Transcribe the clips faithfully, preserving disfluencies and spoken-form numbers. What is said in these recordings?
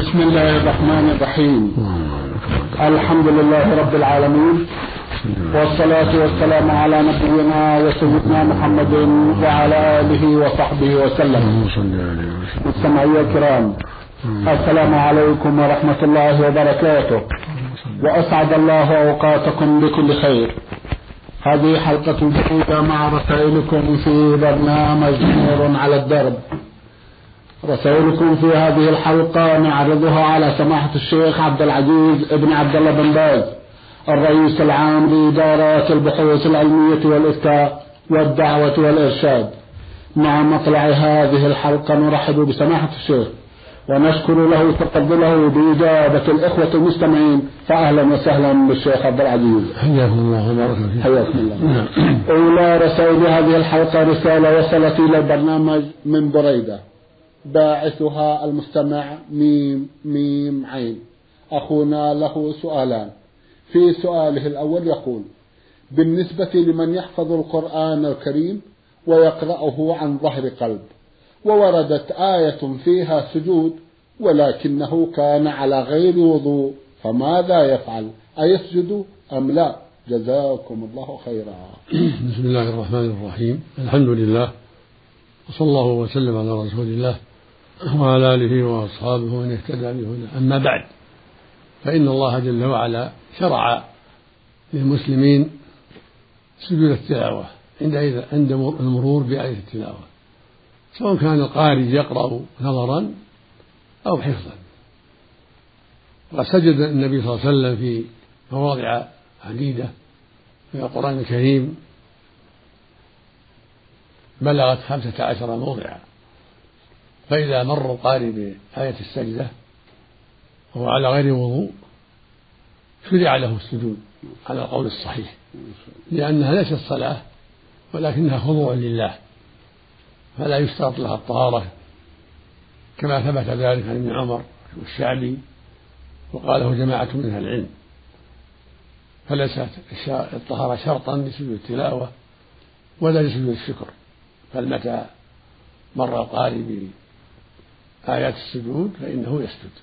بسم الله الرحمن الرحيم. الحمد لله رب العالمين، والصلاة والسلام على نبينا وسيدنا محمد وعلى آله وصحبه وسلم. مستمعي الكرام، السلام عليكم ورحمة الله وبركاته، وأسعد الله أوقاتكم بكل خير. هذه حلقة جديدة مع رسائلكم في برنامج نور على الدرب. رسائلكم في هذه الحلقة نعرضها على سماحة الشيخ عبد العزيز ابن عبد الله بن باز، الرئيس العام لإدارات البحوث العلمية والإفتاء والدعوة والإرشاد. مع مطلع هذه الحلقة نرحب بسماحة الشيخ ونشكر له تفضله بإجابة الإخوة المستمعين. فأهلا وسهلا بالشيخ عبد العزيز، حياكم الله وبارك فيك. حياكم الله. أولى رسائل هذه الحلقة رسالة وصلت إلى البرنامج من بريدة، باعثها المستمع ميم ميم عين. أخونا له سؤالان. في سؤاله الأول يقول: بالنسبة لمن يحفظ القرآن الكريم ويقرأه عن ظهر قلب، ووردت آية فيها سجود ولكنه كان على غير وضوء، فماذا يفعل؟ أيسجد أم لا؟ جزاكم الله خيرا. بسم الله الرحمن الرحيم. الحمد لله، وصلى الله وسلم على رسول الله وعلى آله وأصحابه ومن اهتدى بهداه. أما بعد، فإن الله جل وعلا شرع للمسلمين سجود التلاوة عند عند المرور بآية التلاوة، سواء كان القارئ يقرأ نظرا أو حفظا. وسجد النبي صلى الله عليه وسلم في مواضع عديدة من القرآن الكريم بلغت خمسة عشر موضعا. فإذا مر القارئ بآية السجدة وهو على غير وضوء شرع له السجود على القول الصحيح، لأنها ليست صلاة ولكنها خضوع لله، فلا يشترط لها الطهارة كما ثبت ذلك عن ابن عمر والشعبي وقاله جماعة من أهل العلم. فليست الطهارة شرطا لسجود التلاوة ولا لسجود الشكر، فمتى مر القارئ بآيات السجود فإنه يسجد.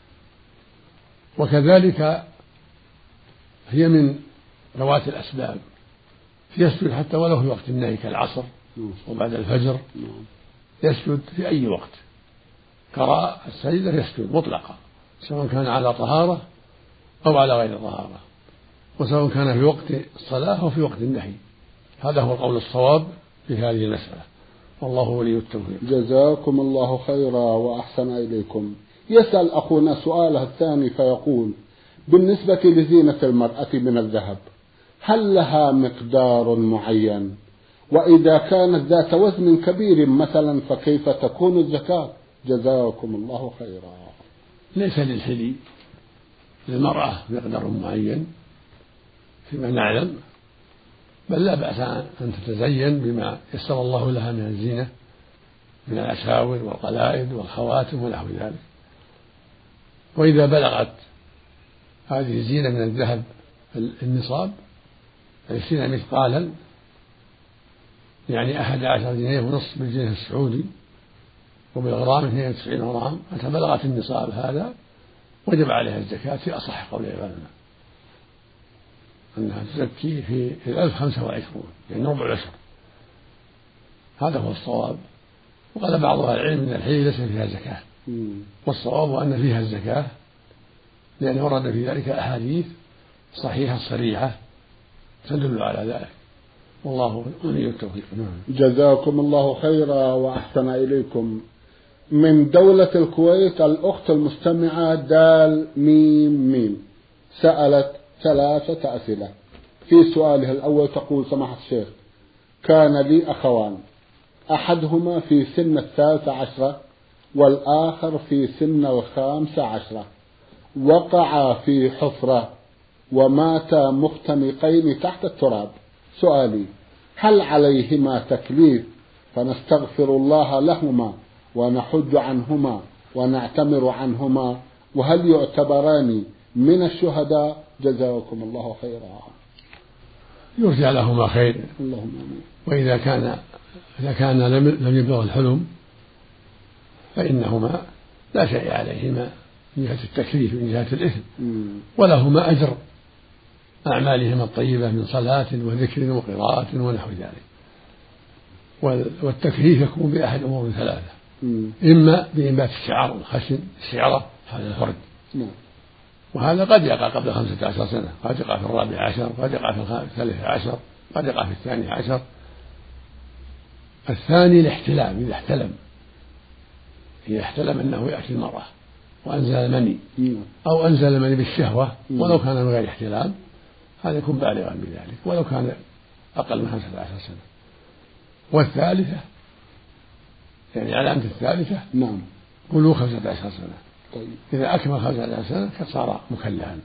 وكذلك هي من ذوات الأسباب، يسجد حتى ولو في وقت النهي كالعصر وبعد الفجر، يسجد في أي وقت قرأ السجدة يسجد مطلقا، سواء كان على طهارة أو على غير طهارة، وسواء كان في وقت الصلاة أو في وقت النهي. هذا هو القول الصواب في هذه المسألة، والله ولي التوفيق. جزاكم الله خيرا وأحسن إليكم. يسأل أخونا سؤاله الثاني فيقول: بالنسبة لزينة المرأة من الذهب، هل لها مقدار معين؟ وإذا كانت ذات وزن كبير مثلا فكيف تكون الزكاة؟ جزاكم الله خيرا. ليس للحلي للمرأة مقدار معين فيما نعلم، بل لا بأس أن تتزين بما يسر الله لها من الزينة من الأساور والقلائد والخواتم ونحو ذلك. وإذا بلغت هذه الزينة من الذهب النصاب عشرين مثقالا، يعني أحد عشر جنيه ونصف بالجنيه السعودي، وبالغرام اثنين وتسعين غرام، متى بلغت النصاب هذا وجب عليها الزكاة في أصح قول العلماء، أنها تزكي في الألف خمسة وعشرون، يعني ربع العشر. هذا هو الصواب. وقال بعض أهل العلم أن الحلي ليس فيها زكاة، والصواب أن فيها الزكاة، لأن ورد في ذلك أحاديث صحيحة صريحة تدل على ذلك، والله ولي التوفيق. جزاكم الله خيرا وأحسن إليكم. من دولة الكويت الأخت المستمعة دال ميم ميم سألت ثلاثة أسئلة. في سؤالها الأول تقول: سماحة الشيخ، كان لي أخوان، أحدهما في سن الثالثة عشرة والآخر في سن الخامسة عشرة، وقعا في حفرة وماتا مختنقين تحت التراب. سؤالي: هل عليهما تكليف فنستغفر الله لهما ونحج عنهما ونعتمر عنهما، وهل يعتبران من الشهداء؟ جزاكم الله خيرا. يرجى لهما خير، اللهم آمين. وإذا كان إذا كان لم يبلغ الحلم فإنهما لا شيء عليهما من جهة التكليف من جهة الإثم، ولهما أجر أعمالهما الطيبة من صلاة وذكر وقراءة ونحو ذلك. والتكليف يكون بأحد أمور ثلاثة: إما بإنبات الشعر خشن الشعرة هذا الفرد، وهذا قد يقع قبل خمسة عشر سنة، قد يقع في الرابع عشر، قد يقع في الثالث عشر، قد يقع في الثاني عشر. الثاني الاحتلام، إذا احتلم إذا احتلم أنه يأتي المرأة وأنزل المني أو أنزل المني بالشهوة ولو كان من غير احتلام، هذا يكون بالغا بذلك ولو كان أقل من خمسة عشر سنة. والثالثة يعني علامة الثالثة نعم بلوغ خمسة عشر سنة. طيب. إذا أكمل خمسة عشر سنة صار مكلفا.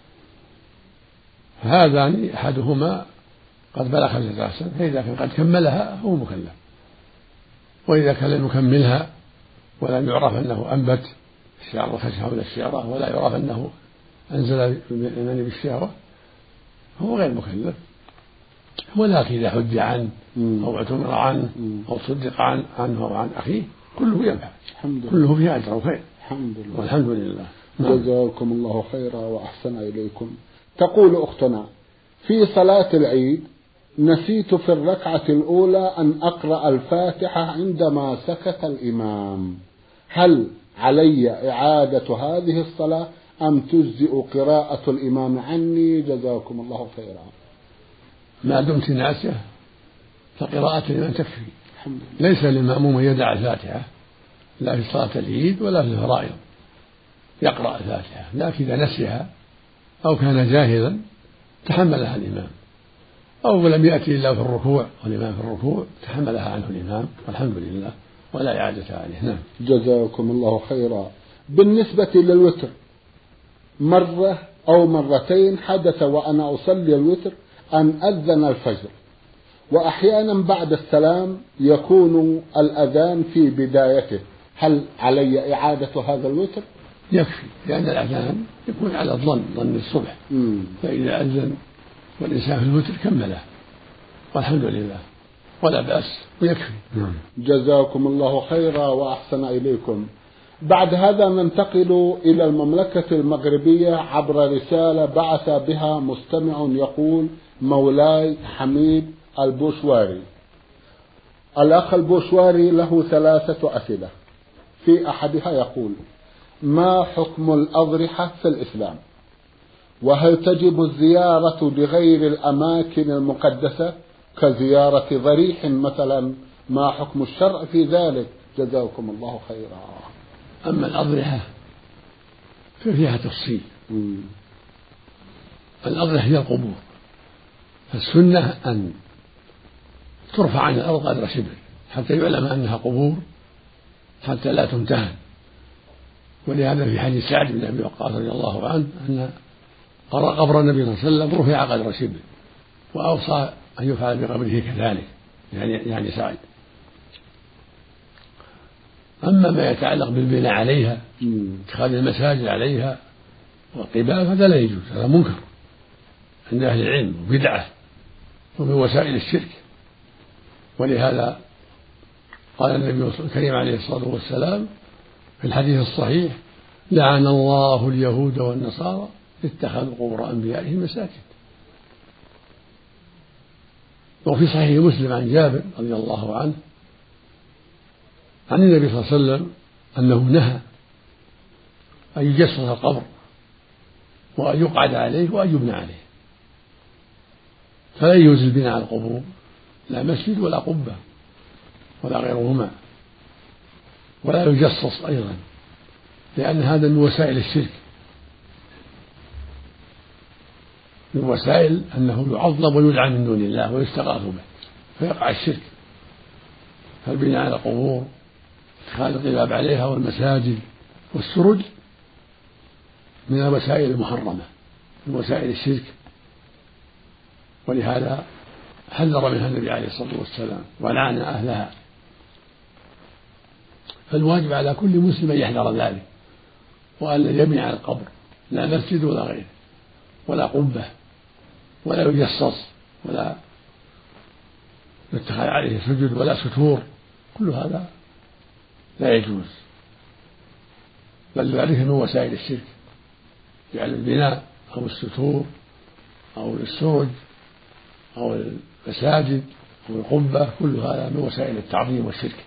هذان أحدهما قد بلغ خمسة عشر سنة، فإذا كان قد كملها هو مكلف، وإذا كان لم يكملها ولم يعرف أنه أنبت الشعر الخشن حول الشعرة ولا يعرف أنه أنزل المني بالشهوة هو غير مكلف. ولكن إذا حج عنه أو اعتمر عنه أو صدق عنه أو عن أخيه كله ينفع، كله فيه أجر وخير. الحمد لله. والحمد لله. جزاكم الله خيرا وأحسن إليكم. تقول أختنا: في صلاة العيد نسيت في الركعة الأولى أن أقرأ الفاتحة عندما سكت الإمام، هل علي إعادة هذه الصلاة أم تجزئ قراءة الإمام عني؟ جزاكم الله خيرا. ما دمت ناسية فقراءة الإمام تكفي، ليس للمأموم أن يدع الفاتحة لا في صلاة العيد ولا في الفرائض، يقرأ الفاتحة، لكن إذا نسيها أو كان جاهلا تحملها الإمام، أو لم يأتي إلا في الركوع والإمام في الركوع تحملها عنه الإمام والحمد لله ولا إعادة عليه. نعم. جزاكم الله خيرا. بالنسبة للوتر، مرة أو مرتين حدث وأنا أصلي الوتر أن أذن الفجر، وأحيانا بعد السلام يكون الأذان في بدايته، هل علي إعادة هذا الوتر؟ يكفي، لأن الأذان يكون على الظن، ظن الصبح، مم. فإذا أذن والإنسان في الوتر كمله والحمد لله ولا بأس ويكفي. نعم. جزاكم الله خيرا وأحسن إليكم. بعد هذا ننتقل إلى المملكة المغربية عبر رسالة بعث بها مستمع يقول: مولاي حميد البوشواري. الأخ البوشواري له ثلاثة أسئلة. في أحدها يقول: ما حكم الأضرحة في الإسلام؟ وهل تجب الزيارة لغير الأماكن المقدسة كزيارة ضريح مثلا؟ ما حكم الشرع في ذلك؟ جزاكم الله خيرا. أما الأضرحة ففيها تفصيل. مم. الأضرحة هي القبور، فالسنة أن ترفع عن الأرض قدر شبر حتى يعلم أنها قبور حتى لا تمتهن. ولهذا في حديث سعد بن أبي وقاص رضي الله عنه أن قبر النبي صلى الله عليه وسلم رفع قدر شبر، وأوصى أن يفعل بقبره كذلك، يعني يعني سعد. أما ما يتعلق بالبناء عليها، اتخاذ المساجد عليها والقباب، هذا لا يجوز، هذا منكر عند أهل العلم وبدعة ومن وسائل الشرك. ولهذا قال النبي الكريم عليه الصلاة والسلام في الحديث الصحيح: لعن الله اليهود والنصارى اتخذوا قبور أنبيائهم مساجد. وفي صحيح مسلم عن جابر رضي الله عنه عن النبي صلى الله عليه وسلم أنه نهى أن يجسس القبر وأن يقعد عليه وأن يبنى عليه، فلا يجوز البناء على القبور، لا مسجد ولا قبة ولا غيرهما، ولا يجصص أيضا، لأن هذا من وسائل الشرك، من وسائل أنه يعظم ويدعى من دون الله ويستغاث به فيقع الشرك. فالبناء على القبور، اتخاذ القباب عليها والمساجد والسرج من الوسائل المحرمة، من وسائل الشرك، ولهذا حذر منها النبي عليه الصلاة والسلام ولعن أهلها. فالواجب على كل مسلم أن يحذر ذلك، وأن لا يبني على القبر لا مسجد ولا غيره ولا قبة ولا يجصص ولا يتخذ عليه سجد ولا ستور، كل هذا لا يجوز. بل ذلك من وسائل الشرك، جعل البناء أو الستور أو السرج أو المساجد أو القبة كل هذا من وسائل التعظيم والشرك.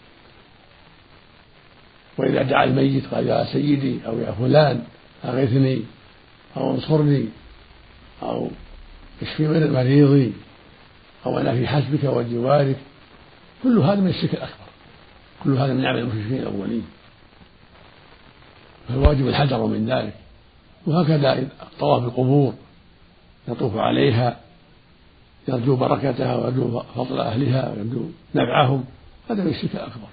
وإذا دعا الميت قال يا سيدي أو يا فلان أغثني أو انصرني أو اشفي من مريضي أو أنا في حسبك وجوارك، كل هذا من الشرك الأكبر، كل هذا من عمل المشركين الأولين، فالواجب الحذر من ذلك. وهكذا الطواف بالقبور يطوف عليها يرجو بركتها ويرجو فضل أهلها ويرجو نفعهم، هذا من الشرك الأكبر.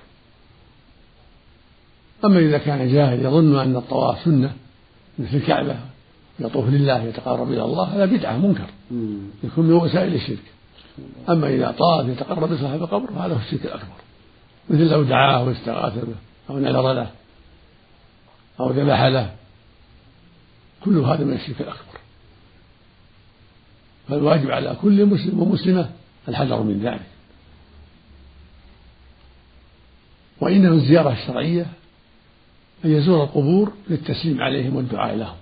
أما إذا كان جاهل يظن أن الطواف سنة مثل الكعبة يطوف لله يتقرب إلى الله، هذا بدعة منكر يكون من وسائل الشرك. أما إذا طاف يتقرب لصاحب القبر هذا هو الشرك الأكبر، مثل لو دعاه واستغاث به أو نذر له أو ذبح له، كل هذا من الشرك الأكبر. فالواجب على كل مسلم ومسلمة الحذر من ذلك. وإنما الزيارة الشرعية أن يزور القبور للتسليم عليهم والدعاء لهم،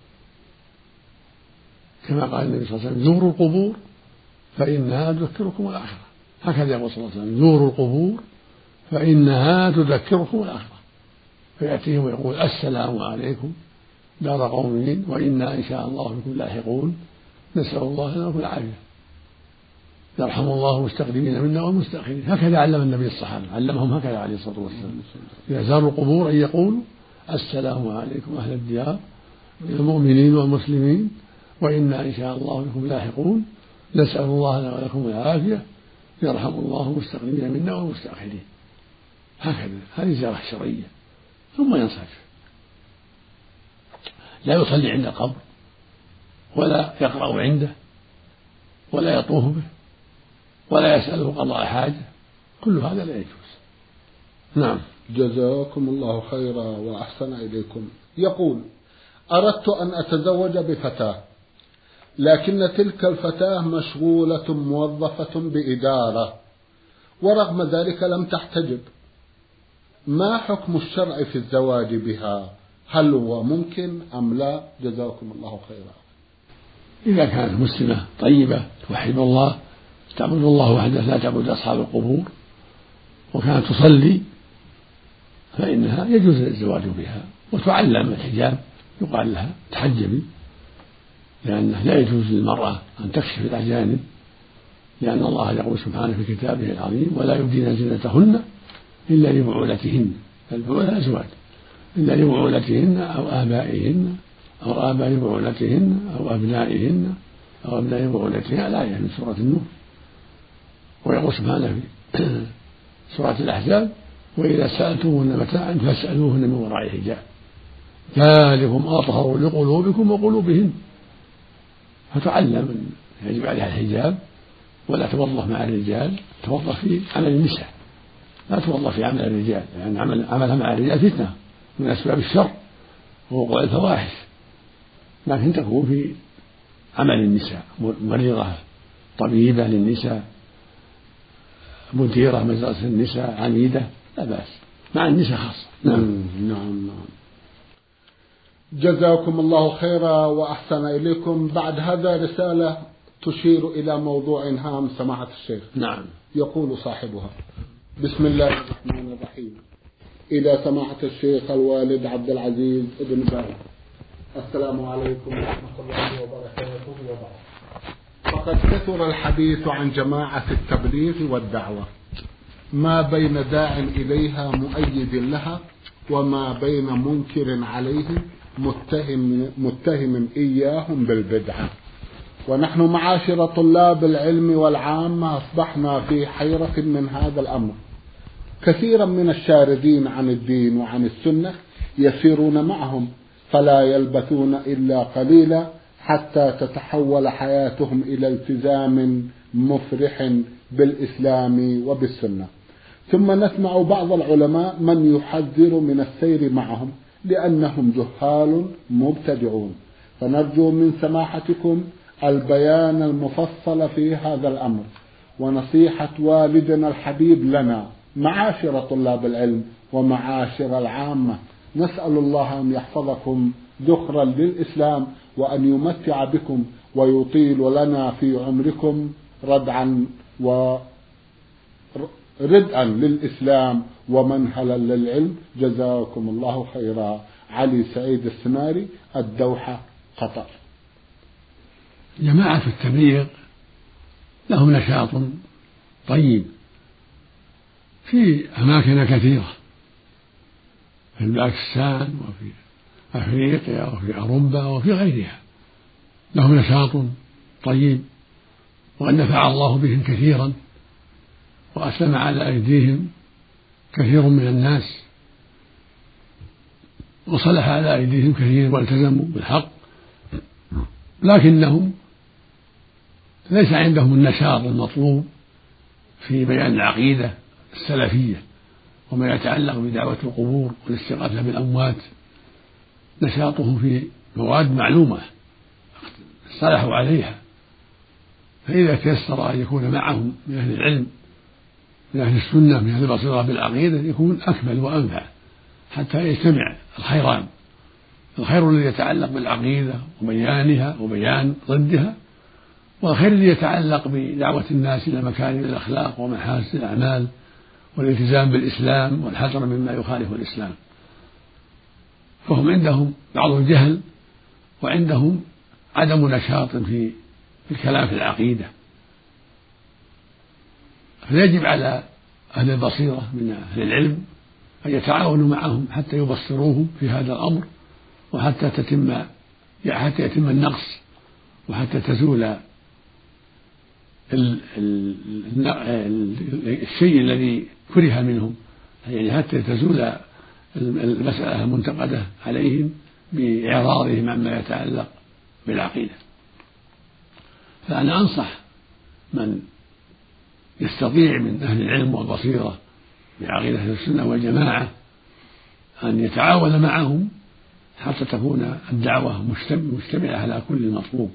كما قال النبي صلى الله عليه وسلم زوروا القبور فإنها تذكركم الآخرة. هكذا يقول صلى الله عليه وسلم زوروا القبور فإنها تذكركم الآخرة، فيأتيهم ويقول السلام عليكم دار قوم وإنا إن شاء الله بكم لاحقون نسأل الله لنا ولكم العافية يرحم الله المستقدمين منا والمستأخرين. هكذا علم النبي الصحابة، علمهم هكذا عليه الصلاة والسلام، إذا زاروا القبور أن يقولوا السلام عليكم أهل الديار المؤمنين والمسلمين وإنا إن شاء الله بكم لاحقون نسأل الله لنا ولكم العافية يرحم الله المستقدمين منا والمستأخرين. هكذا هذه زيارة شرعية. ثم ينصرف، لا يصلي عند القبر ولا يقرأ عنده ولا يطوف به ولا يسأله قضاء حاجة، كل هذا لا يجوز. نعم. جزاكم الله خيرا وأحسن إليكم. يقول أردت أن أتزوج بفتاة لكن تلك الفتاة مشغولة موظفة بإدارة ورغم ذلك لم تحتجب، ما حكم الشرع في الزواج بها؟ هل هو ممكن أم لا؟ جزاكم الله خيرا. إذا كانت مسلمة طيبة توحد الله تعبد الله وحده لا تعبد أصحاب القبور وكانت تصلي فإنها يجوز الزواج بها وتعلم الحجاب، يقال لها تحجبي، لأنه لا يجوز للمرأة أن تكشف الأجانب، لأن الله يقول سبحانه في كتابه العظيم ولا يبدين زينتهن إلا لبعولتهن، البعولة أزواج، إلا لبعولتهن أو آبائهن أو آباء بعولتهن أو أبنائهن أو أبناء بعولتهن، الآية من سورة النور. ويقول سبحانه في سورة الأحزاب وإذا سألتموهن متاعا فاسألوهن من وراء حجاب ذلكم أطهر لقلوبكم وقلوبهن. فتعلم يجب عليها الحجاب ولا توظف مع الرجال، توظف في عمل النساء لا توظف في عمل الرجال، لأن يعني عمل عملها مع الرجال فتنة من أسباب الشر ووقوع الفواحش، لكن تكون في عمل النساء، مريضة طبيبة للنساء، مديرة مدرسة النساء، عميدة، لا بأس، مع النساء خاصة. نعم نعم نعم. جزاكم الله خيرا وأحسن إليكم. بعد هذا رسالة تشير إلى موضوع هام سماحة الشيخ. نعم. يقول صاحبها: بسم الله الرحمن الرحيم. إلى سماحة الشيخ الوالد عبد العزيز ابن باز، السلام عليكم ورحمة الله وبركاته وبعد. فقد كثر الحديث عن جماعة التبليغ والدعوة، ما بين داع إليها مؤيد لها وما بين منكر عليه متهم, متهم إياهم بالبدعة. ونحن معاشر طلاب العلم والعامة أصبحنا في حيرة من هذا الأمر. كثيرا من الشاردين عن الدين وعن السنة يسيرون معهم فلا يلبثون إلا قليلا حتى تتحول حياتهم إلى التزام مفرح بالإسلام وبالسنة. ثم نسمع بعض العلماء من يحذر من السير معهم لأنهم جهال مبتدعون، فنرجو من سماحتكم البيان المفصل في هذا الأمر ونصيحة والدنا الحبيب لنا معاشر طلاب العلم ومعاشر العامة نسأل الله أن يحفظكم ذخرا للإسلام وأن يمتع بكم ويطيل لنا في عمركم ردعا وردءا للإسلام ومنهلا للعلم. جزاكم الله خيرا. علي سعيد السناري، الدوحة، قطر. جماعة التبليغ لهم نشاط طيب في أماكن كثيرة، في الباكستان وفي أفريقيا وفي أوروبا وفي غيرها، لهم نشاط طيب وقد نفع الله بهم كثيرا وأسلم على أيديهم كثير من الناس وصلح على أيديهم كثير والتزموا بالحق، لكنهم ليس عندهم النشاط المطلوب في بيان العقيدة السلفية وما يتعلق بدعوة القبور والاستغاثة بالأموات. نشاطهم في مواد معلومة اصطلحوا عليها، فإذا تيسر أن يكون معهم من أهل العلم من أهل السنة من أهل البصيرة بالعقيدة يكون أكمل وأنفع حتى يجتمع الخيران، الخير الذي يتعلق بالعقيدة وبيانها وبيان ضدها، والخير الذي يتعلق بدعوة الناس إلى مكارم الأخلاق ومحاسن الأعمال والالتزام بالإسلام والحذر مما يخالف الإسلام. فهم عندهم بعض الجهل وعندهم عدم نشاط في الكلام في العقيدة، فيجب على أهل البصيرة من أهل العلم أن يتعاونوا معهم حتى يبصروهم في هذا الأمر وحتى تتم حتى يتم النقص وحتى تزول ال ال ال الشيء الذي كره منهم، يعني حتى تزول المسألة المنتقدة عليهم بإعراضهم عما يتعلق بالعقيدة. فأنا أنصح من يستطيع من أهل العلم والبصيرة بعقيدة السنة والجماعة أن يتعاون معهم حتى تكون الدعوة مشتملة على كل المطلوب،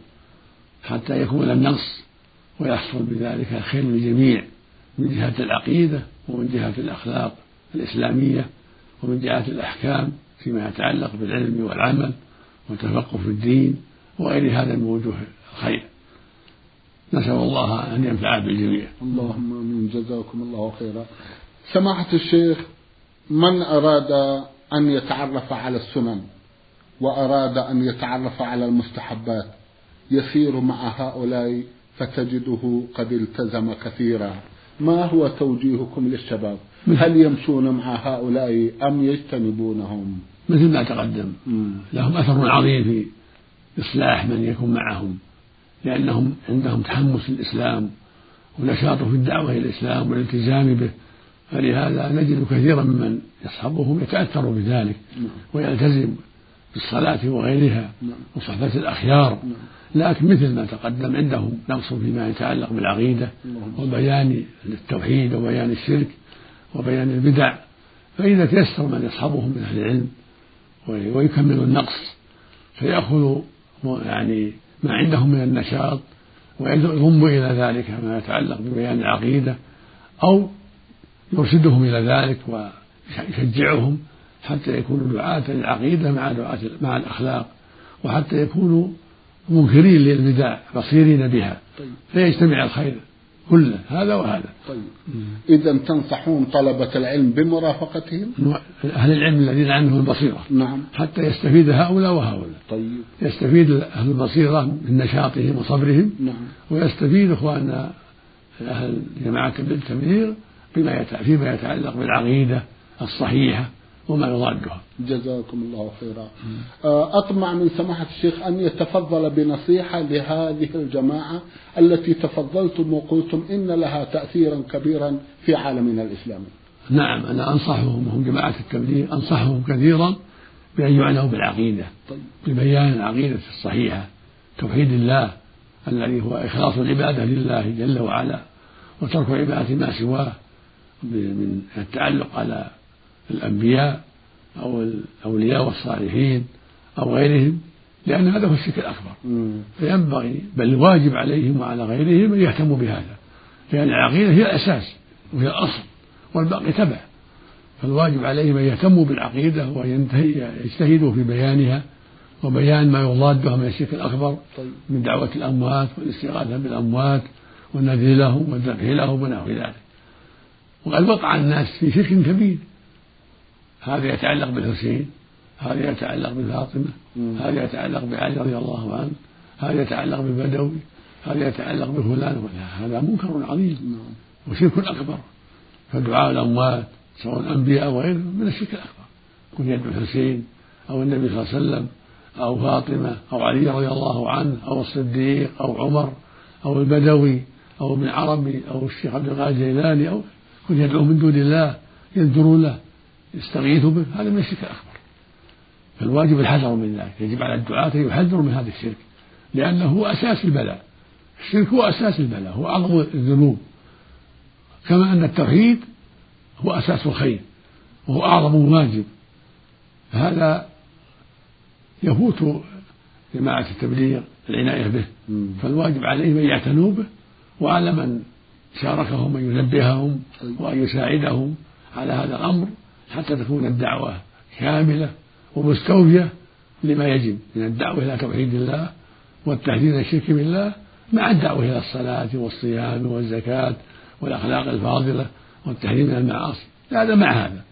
حتى يكون النقص ويحصل بذلك الخير للجميع من جهة العقيدة ومن جهة الأخلاق الإسلامية ومن جهة الأحكام فيما يتعلق بالعلم والعمل والتفقه في الدين وغير هذا من وجوه الخير. نسأل الله أن ينفع بالجميع. اللهم آمين. جزاكم الله خيرا. سماحة الشيخ، من أراد أن يتعرف على السنن وأراد أن يتعرف على المستحبات يسير مع هؤلاء فتجده قد التزم كثيرا، ما هو توجيهكم للشباب؟ هل يمشون مع هؤلاء أم يجتنبونهم؟ مثل ما تقدم م. لهم أثر عظيم في إصلاح من يكون معهم، لأنهم عندهم تحمس للإسلام ونشاط في الدعوة إلى الإسلام والالتزام به، فلهذا نجد كثيرا ممن يصحبهم يتأثر بذلك ويلتزم بالصلاة وغيرها وصحبة الأخيار، لكن مثل ما تقدم عندهم نقص فيما يتعلق بالعقيدة وبيان التوحيد وبيان الشرك وبيان البدع، فإذا تيسر من يصحبهم من أهل العلم ويكمل النقص فيأخذ يعني ما عندهم من النشاط ويضم إلى ذلك ما يتعلق ببيان العقيدة أو يرشدهم إلى ذلك ويشجعهم حتى يكونوا دعاة للعقيدة مع دعاة مع الأخلاق، وحتى يكونوا منكرين للبدع بصيرين بها. طيب. فيجتمع الخير كله هذا وهذا. طيب. إذا تنصحون طلبة العلم بمرافقتهم؟ أهل العلم الذين عندهم البصيرة. نعم. حتى يستفيد هؤلاء وهؤلاء. طيب. يستفيد أهل البصيرة من نشاطهم وصبرهم. نعم. ويستفيد إخواننا أهل جماعة التبليغ بما فيما يتعلق بالعقيدة الصحيحة وما يضادها. جزاكم الله خيرا. أطمع من سماحة الشيخ أن يتفضل بنصيحة لهذه الجماعة التي تفضلتم وقلتم إن لها تأثيرا كبيرا في عالمنا الإسلامي. نعم، أنا أنصحهم هم جماعة التبليغ أنصحهم كثيرا بأن يعنوا بالعقيدة. طيب. ببيان العقيدة الصحيحة، توحيد الله الذي هو إخلاص العبادة لله جل وعلا وترك عبادة ما سواه من التعلق على الأنبياء أو الأولياء والصالحين أو غيرهم، لأن هذا هو الشرك الأكبر. مم. فينبغي بل الواجب عليهم وعلى غيرهم أن يهتموا بهذا، لأن العقيدة هي الأساس وهي الأصل والباقي تبع، فالواجب عليهم أن يهتموا بالعقيدة ويجتهدوا في بيانها وبيان ما يضادها من الشرك الأكبر من دعوة الأموات والاستغاثة بالأموات والنذر لهم والذبح لهم ونحو ذلك. وقد وقع الناس في شرك كبير، هذا يتعلق بالحسين، هذا يتعلق بفاطمة، هذا يتعلق بعلي رضي الله عنه، هذا يتعلق بالبدوي، هذا يتعلق بفلان، هذا منكر عظيم وشرك أكبر. فدعاء الأموات سواء الأنبياء أو غيرهم من الشرك الأكبر، كن يدعو الحسين أو النبي صلى الله عليه وسلم أو فاطمة أو علي رضي الله عنه أو الصديق أو عمر أو البدوي أو ابن عربي أو الشيخ عبد القادر الجيلاني، أو كن يدعو من دون الله ينذروا له يستغيثوا به، هذا من الشرك الأكبر. فالواجب الحذر من ذلك، يجب على الدعاة أن يحذروا من هذا الشرك، لأنه هو أساس البلاء. الشرك هو أساس البلاء، هو أعظم الذنوب، كما أن التوحيد هو أساس الخير وهو أعظم واجب. هذا يفوت جماعة التبليغ العناية به، فالواجب عليهم أن يعتنوا به، وعلى من شاركهم أن ينبههم وأن يساعدهم على هذا الأمر حتى تكون الدعوة كاملة ومستوفية لما يجب من الدعوة إلى توحيد الله والتحذير من الشرك بالله، مع الدعوة إلى الصلاة والصيام والزكاة والأخلاق الفاضلة والتحذير من المعاصي، هذا مع هذا.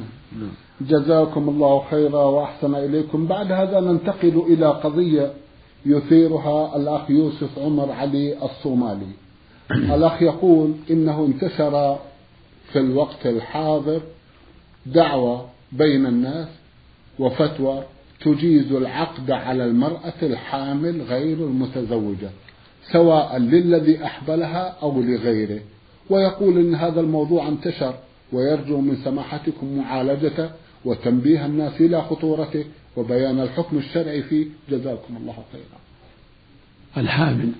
جزاكم الله خيرا وأحسن إليكم. بعد هذا ننتقل إلى قضية يثيرها الأخ يوسف عمر علي الصومالي. الأخ يقول إنه انتشر في الوقت الحاضر دعوة بين الناس وفتوى تجيز العقد على المرأة الحامل غير المتزوجة سواء للذي أحبلها أو لغيره، ويقول إن هذا الموضوع انتشر ويرجو من سماحتكم معالجته وتنبيه الناس إلى خطورته وبيان الحكم الشرعي فيه، جزاكم الله خيرا. الحامل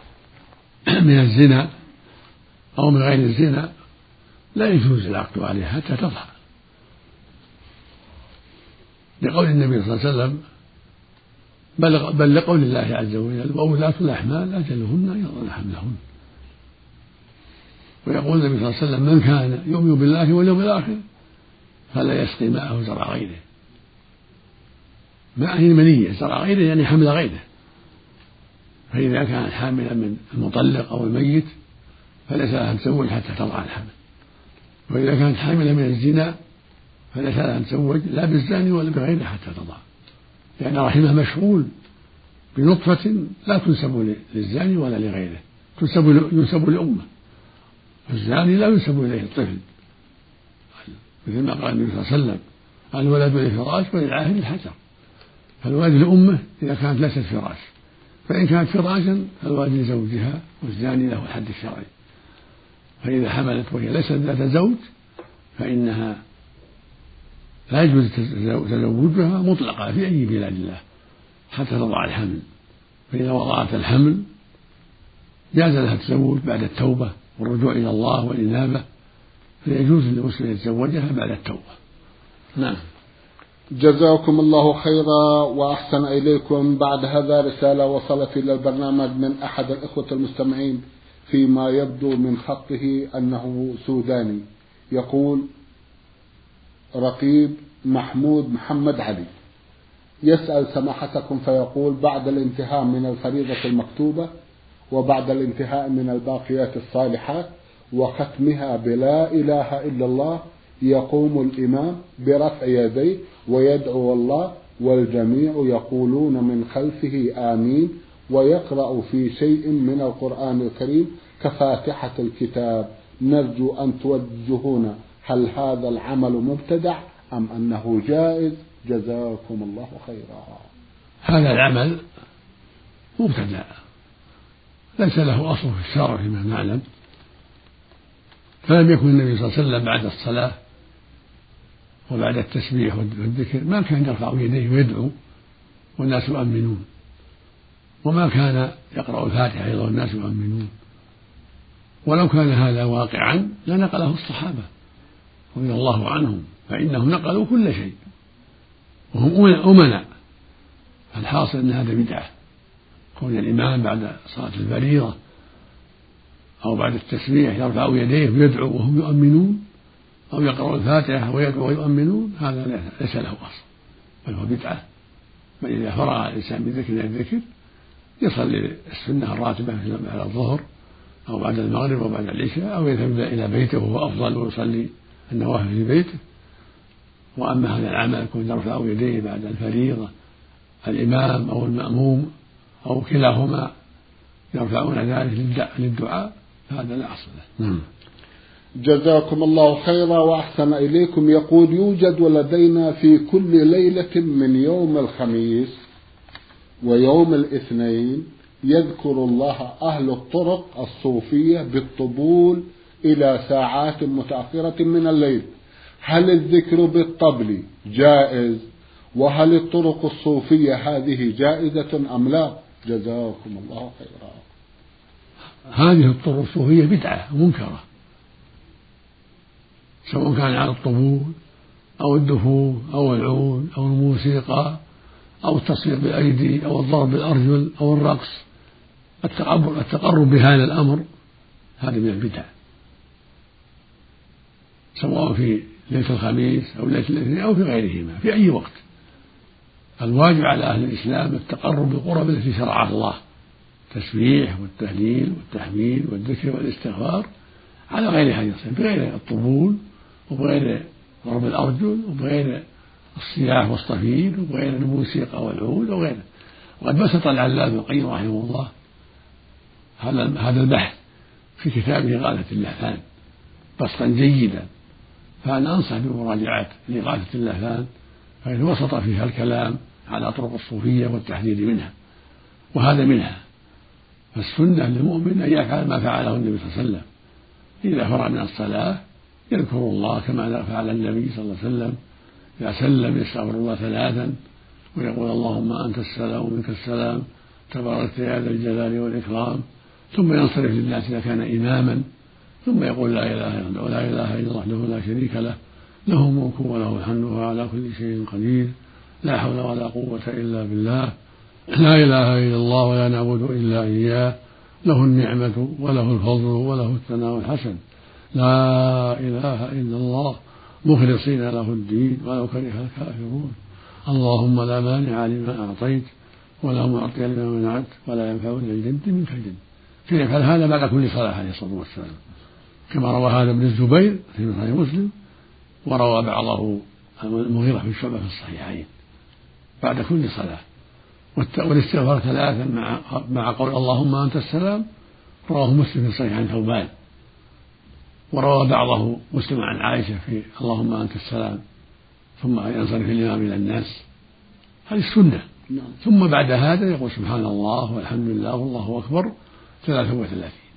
من الزنا أو من غير الزنا لا يجوز العقد عليها حتى تضحى، لقول النبي صلى الله عليه وسلم بل, بل لقول الله عز وجل وأولاة الأحمال أجلهن يضعن حملهن. ويقول النبي صلى الله عليه وسلم من كان يؤمن بالله واليوم الآخر فلا يسقي ماءه زرع غيره. ماء المنية زرع غيره يعني حمل غيره، فإذا كان حاملا من المطلق أو الميت فليس لها أن تزوج حتى تضع الحمل، وإذا كانت حاملا من الزنا فليس لها أن تزوج لا بالزاني ولا بغيره حتى تضع، لأن رحمها مشغول بنطفة لا تنسب للزاني ولا لغيره، تنسب ينسب لأمه، الزاني لا ينسب إليه الطفل، مثل ما قال النبي صلى الله عليه وسلم الولد للفراش وللعاهر الحجر، فالولد لأمه إذا كانت ليست فراش، فإن كانت فراشا فالولد لزوجها والزاني له الحد الشرعي. فإذا حملت وهي ليست ذات زوج فإنها لا يجوز تزوجها مطلقة في أي بلاد الله حتى تضع الحمل، فإذا وضعت الحمل جاز لها التزوج بعد التوبة والرجوع إلى الله والإنابة، فيجوز للمسلم يتزوجها بعد التوبة. نعم. جزاكم الله خيرا وأحسن إليكم. بعد هذا رسالة وصلت إلى البرنامج من أحد الإخوة المستمعين فيما يبدو من خطه أنه سوداني، يقول رقيب محمود محمد علي، يسأل سماحتكم فيقول بعد الانتهاء من الفريضة المكتوبة وبعد الانتهاء من الباقيات الصالحات وختمها بلا إله إلا الله يقوم الإمام برفع يديه ويدعو الله والجميع يقولون من خلفه آمين ويقرأ في شيء من القرآن الكريم كفاتحة الكتاب، نرجو أن توجهونا هل هذا العمل مبتدع أم أنه جائز؟ جزاكم الله خيرا. هذا العمل مبتدع ليس له أصل في الشرع فيما نعلم، فلم يكن النبي صلى الله عليه وسلم بعد الصلاة وبعد التسبيح والذكر ما كان يرفع يديه ويدعو والناس يؤمنون، وما كان يقرأ الفاتحة أيضا والناس يؤمنون، ولو كان هذا واقعا لنقله الصحابة رضي الله عنهم، فإنهم نقلوا كل شيء وهم أمناء. فالحاصل أن هذا بدعة، كون الإمام بعد صلاة الفريضة أو بعد التسبيح يرفع يديه ويدعو وهم يؤمنون، أو يقرأ الفاتحة ويدعو ويؤمنون هذا ليس له أصل بل هو بدعة. بل إذا فرغ الإنسان من ذكر الذكر يصلي السنة الراتبة بعد الظهر أو بعد المغرب أو بعد العشاء أو يذهب إلى بيته وهو أفضل ويصلي النوافل في بيته. وأما هذا العمل يكون يرفع يديه بعد الفريضة الإمام أو المأموم أو كلاهما يرفعون ذلك للدعاء فهذا لا أصل له. جزاكم الله خيرا وأحسن إليكم. يقول يوجد لدينا في كل ليلة من يوم الخميس ويوم الاثنين يذكر الله أهل الطرق الصوفية بالطبول إلى ساعات متأخرة من الليل، هل الذكر بالطبل جائز؟ وهل الطرق الصوفية هذه جائزة أم لا؟ جزاكم الله خيرا. هذه الطرق الصوفية بدعة منكرة، سواء كان على الطبول أو الدفوف أو العود أو الموسيقى أو التصفيق بالأيدي أو الضرب بالأرجل أو الرقص. التقرب بهذا الأمر هذا من البدع، سواء في ليلة الخميس أو ليلة الاثنين أو في غيرهما في أي وقت. الواجب على أهل الإسلام التقرب بالقرب التي شرعها الله، التسبيح والتهليل والتحميد والذكر والاستغفار على غير هذه الصفة، بغير الطبول وبغير ضرب الأرجل وبغير الصياح والصفير وبغير الموسيقى والعود وغيره. وقد بسط العلامة ابن القيم رحمه الله هذا البحث في كتابه إغاثة اللهفان بسطا جيدا، فأنا أنصح بمراجعة إغاثة اللهفان فإن وسط فيها الكلام على طرق الصوفية والتحذير منها، وهذا منها. فالسنة للمؤمن أن يفعل ما فعله النبي صلى الله عليه وسلم، إذا فرغ من الصلاة يذكر الله كما فعل النبي صلى الله عليه وسلم، إذا سلم يستغفر الله ثلاثا ويقول اللهم أنت السلام ومنك السلام تباركت يا ذا الجلال والإكرام، ثم ينصرف للناس إذا كان إماما ثم يقول لا إله إلا الله ولا إله إلا الله وحده لا شريك له له الملك وله الحمد وهو على كل شيء قدير لا حول ولا قوة إلا بالله لا إله إلا الله ولا نعبد إلا إياه له النعمة وله الفضل وله الثناء الحسن لا إله إلا الله مخلصين له الدين ولو كره الكافرون اللهم لا مانع لما أعطيت ولا معطي لما منعت ولا ينفع ذا الجد منك الجد. فيفعل هذا بعد كل صلاة عليه الصلاة والسلام، كما روى هذا ابن الزبير في صحيح مسلم، وروى بعضه المغيرة في الشعبة في الصحيحين بعد كل صلاة. والاستغفار ثلاثا مع مع قول اللهم أنت السلام رواه مسلم في صحيح عن ثوبان، وروى بعضه مسلم عن عائشة في اللهم أنت السلام ثم ينصرف الإمام إلى الناس. هذه السنة. ثم بعد هذا يقول سبحان الله والحمد لله والله أكبر ثلاثة وثلاثين،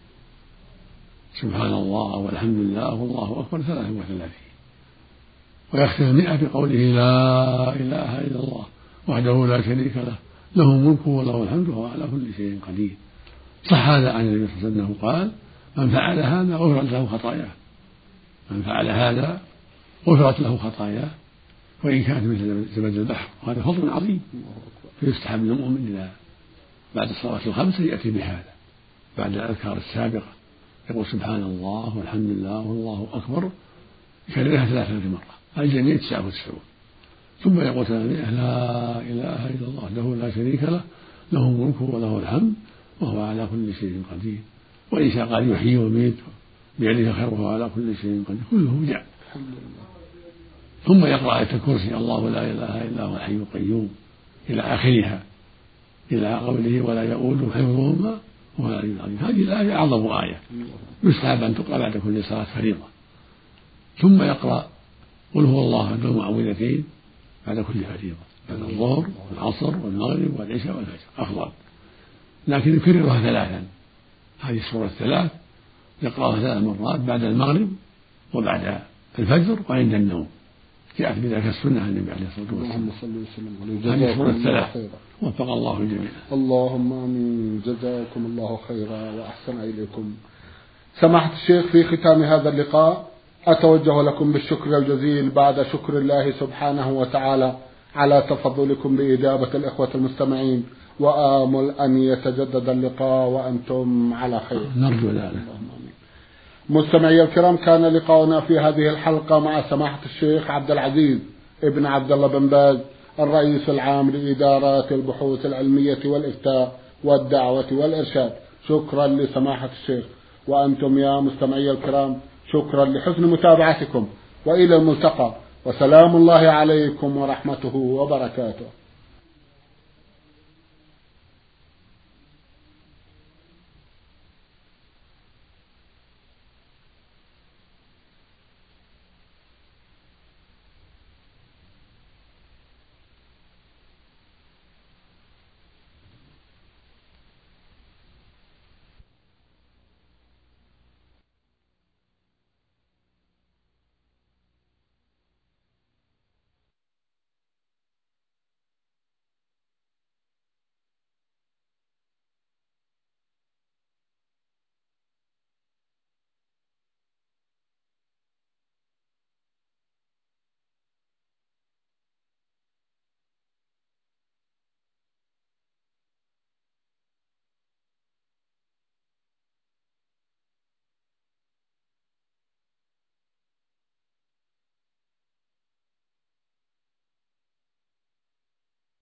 سبحان الله والحمد لله والله أكبر ثلاثة وثلاثين، ويختم المئة بقوله لا إله إلا الله وحده لا شريك له له الملك وله الحمد وهو على كل شيء قدير. صح هذا عن النبي صلى الله عليه وسلم قال من فعل هذا غفرت له خطاياه، من فعل هذا غفرت له خطاياه وإن كانت مثل زبد البحر، وهذا فضل عظيم. فيستحب للمؤمن إذا بعد الصلاة الخمس يأتي بهذا بعد الأذكار السابقة، يقول سبحان الله والحمد لله والله أكبر يكررها ثلاثة مرة الجميع تسعة وتسعون، ثم يقول ثمانية لا إله إلا الله وحده لا شريك له له الملك وله الحمد وهو على كل شيء قدير، وإن شاء قال يحيي ويميت بيده الخير وهو على كل شيء قدير، كله بدع. ثم يقرأ آية الكرسي الله لا إله إلا هو الحي القيوم إلى آخرها إلى قوله ولا يؤوده حفظهما وهو العلي العظيم. هذه الآية أعظم آية يستحب أن تقرأ بعد كل صلاة فريضة. ثم يقرأ قل هو الله أحد المعوذتين بعد كل فريضة بعد الظهر والعصر والمغرب والعشاء والفجر أفضل، لكن يكررها ثلاثا. هذه السورة الثلاث يقرأها ثلاث مرات بعد المغرب وبعد الفجر وعند النوم، جاءت بذلك السنة عن النبي عليه الصلاة والسلام. هذه سورة الثلاث وفق الله الجميع. اللهم آمين. جزاكم الله خيرا وأحسن إليكم. سماحة الشيخ، في ختام هذا اللقاء أتوجه لكم بالشكر الجزيل بعد شكر الله سبحانه وتعالى على تفضلكم بإجابة الإخوة المستمعين، وآمل أن يتجدد اللقاء وأنتم على خير. نرجو ذلك. مستمعي الكرام، كان لقاؤنا في هذه الحلقة مع سماحة الشيخ عبد العزيز ابن عبد الله بن باز، الرئيس العام لإدارات البحوث العلمية والإفتاء والدعوة والإرشاد. شكرا لسماحة الشيخ، وأنتم يا مستمعي الكرام شكرا لحسن متابعتكم، وإلى الملتقى، وسلام الله عليكم ورحمته وبركاته.